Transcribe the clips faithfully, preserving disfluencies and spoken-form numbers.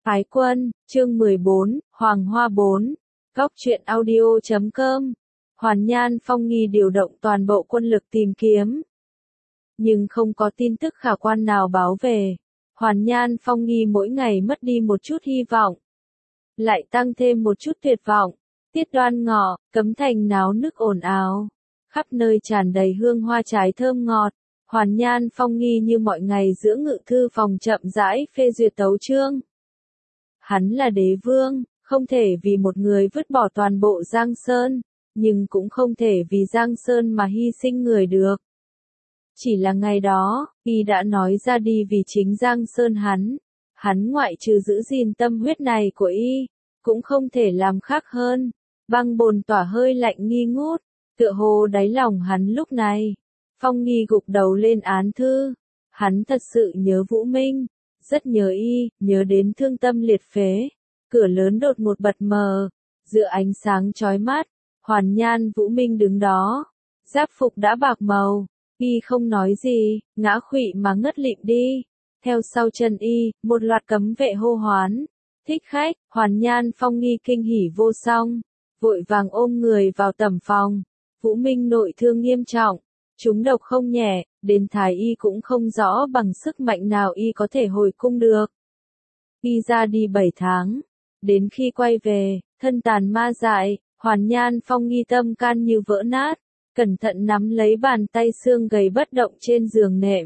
Ái quân, chương mười bốn, Hoàng Hoa bốn, góc truyện audio chấm com. Hoàn Nhan Phong Nghi điều động toàn bộ quân lực tìm kiếm. Nhưng không có tin tức khả quan nào báo về. Hoàn Nhan Phong Nghi mỗi ngày mất đi một chút hy vọng. Lại tăng thêm một chút tuyệt vọng. Tiết Đoan Ngọ, Cấm Thành náo nức ồn ào. Khắp nơi tràn đầy hương hoa trái thơm ngọt. Hoàn Nhan Phong Nghi như mọi ngày giữa ngự thư phòng chậm rãi phê duyệt tấu chương. Hắn là đế vương, không thể vì một người vứt bỏ toàn bộ Giang Sơn, nhưng cũng không thể vì Giang Sơn mà hy sinh người được. Chỉ là ngày đó, y đã nói ra đi vì chính Giang Sơn hắn, hắn ngoại trừ giữ gìn tâm huyết này của y, cũng không thể làm khác hơn. Băng bồn tỏa hơi lạnh nghi ngút, tựa hồ đáy lòng hắn lúc này. Phong Nghi gục đầu lên án thư, hắn thật sự nhớ Vũ Minh. Rất nhớ y, nhớ đến thương tâm liệt phế. Cửa lớn đột một bật mờ, giữa ánh sáng chói mắt, Hoàn Nhan Vũ Minh đứng đó. Giáp phục đã bạc màu, y không nói gì, ngã khuỵu mà ngất lịm đi. Theo sau chân y, một loạt cấm vệ hô hoán. Thích khách, Hoàn Nhan Phong Nghi kinh hỉ vô song, vội vàng ôm người vào tẩm phòng. Vũ Minh nội thương nghiêm trọng, trúng độc không nhẹ, đến thái y cũng không rõ bằng sức mạnh nào y có thể hồi cung được. Y ra đi bảy tháng, đến khi quay về, thân tàn ma dại, Hoàn Nhan Phong Nghi tâm can như vỡ nát, cẩn thận nắm lấy bàn tay xương gầy bất động trên giường nệm.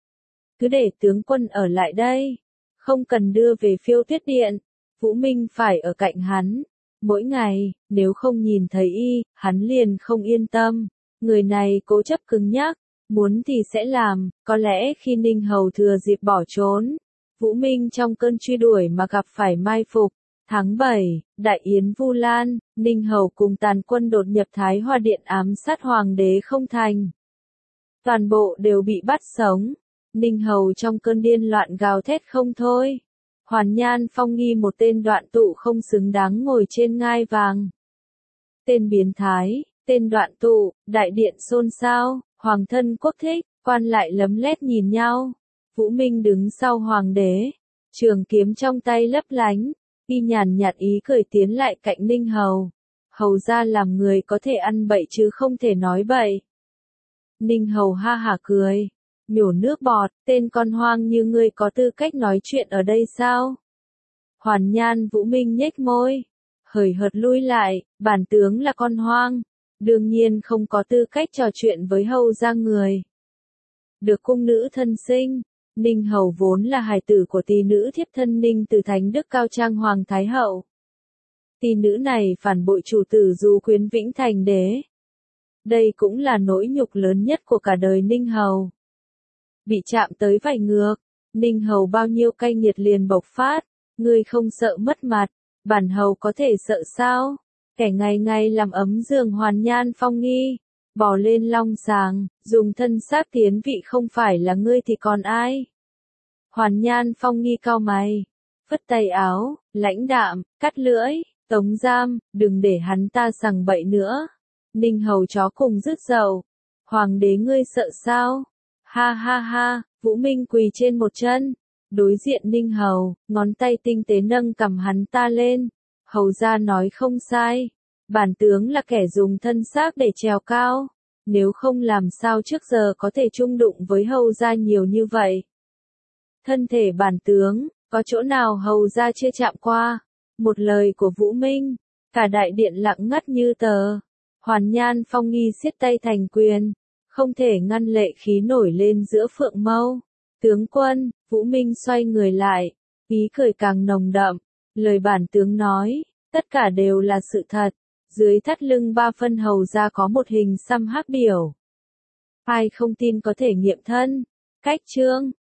Cứ để tướng quân ở lại đây, không cần đưa về Phiêu Tuyết Điện, Vũ Minh phải ở cạnh hắn. Mỗi ngày, nếu không nhìn thấy y, hắn liền không yên tâm. Người này cố chấp cứng nhắc, muốn thì sẽ làm. Có lẽ khi Ninh Hầu thừa dịp bỏ trốn, Vũ Minh trong cơn truy đuổi mà gặp phải mai phục. Tháng bảy, Đại Yến Vu Lan, Ninh Hầu cùng tàn quân đột nhập Thái Hòa Điện ám sát Hoàng đế không thành. Toàn bộ đều bị bắt sống. Ninh Hầu trong cơn điên loạn gào thét không thôi. Hoàn Nhan Phong Nghi một tên đoạn tụ không xứng đáng ngồi trên ngai vàng. Tên biến thái, tên đoạn tụ, đại điện xôn xao, hoàng thân quốc thích, quan lại lấm lét nhìn nhau. Vũ Minh đứng sau hoàng đế, trường kiếm trong tay lấp lánh, y nhàn nhạt ý cười tiến lại cạnh Ninh Hầu. Hầu ra làm người có thể ăn bậy chứ không thể nói bậy. Ninh Hầu ha hả cười, nhổ nước bọt, tên con hoang như ngươi có tư cách nói chuyện ở đây sao? Hoàn Nhan Vũ Minh nhếch môi, hời hợt lui lại, bản tướng là con hoang, đương nhiên không có tư cách trò chuyện với hầu ra người. Được cung nữ thân sinh, Ninh Hầu vốn là hài tử của tỷ nữ thiếp thân Ninh từ Thánh Đức Cao Trang Hoàng Thái Hậu. Tỷ nữ này phản bội chủ tử Du Quyến Vĩnh Thành Đế. Đây cũng là nỗi nhục lớn nhất của cả đời Ninh Hầu. Bị chạm tới vảy ngược, Ninh Hầu bao nhiêu cay nghiệt liền bộc phát, ngươi không sợ mất mặt, bản hầu có thể sợ sao? Kẻ ngày ngày làm ấm giường Hoàn Nhan Phong Nghi, bò lên long sàng, dùng thân xác tiến vị không phải là ngươi thì còn ai? Hoàn Nhan Phong Nghi cau mày, phất tay áo, lãnh đạm, cắt lưỡi, tống giam, đừng để hắn ta sằng bậy nữa. Ninh Hầu chó cùng rứt dầu, hoàng đế ngươi sợ sao? Ha ha ha, Vũ Minh quỳ trên một chân, đối diện Ninh Hầu, ngón tay tinh tế nâng cầm hắn ta lên. Hầu ra nói không sai, bản tướng là kẻ dùng thân xác để trèo cao, nếu không làm sao trước giờ có thể chung đụng với hầu ra nhiều như vậy. Thân thể bản tướng, có chỗ nào hầu ra chưa chạm qua? Một lời của Vũ Minh, cả đại điện lặng ngắt như tờ. Hoàn Nhan Phong Nghi siết tay thành quyền, không thể ngăn lệ khí nổi lên giữa phượng mâu. Tướng quân, Vũ Minh xoay người lại, ý cười càng nồng đậm, lời bản tướng nói, tất cả đều là sự thật. Dưới thắt lưng ba phân hầu ra có một hình xăm hắc điểu. Ai không tin có thể nghiệm thân. Cách chương,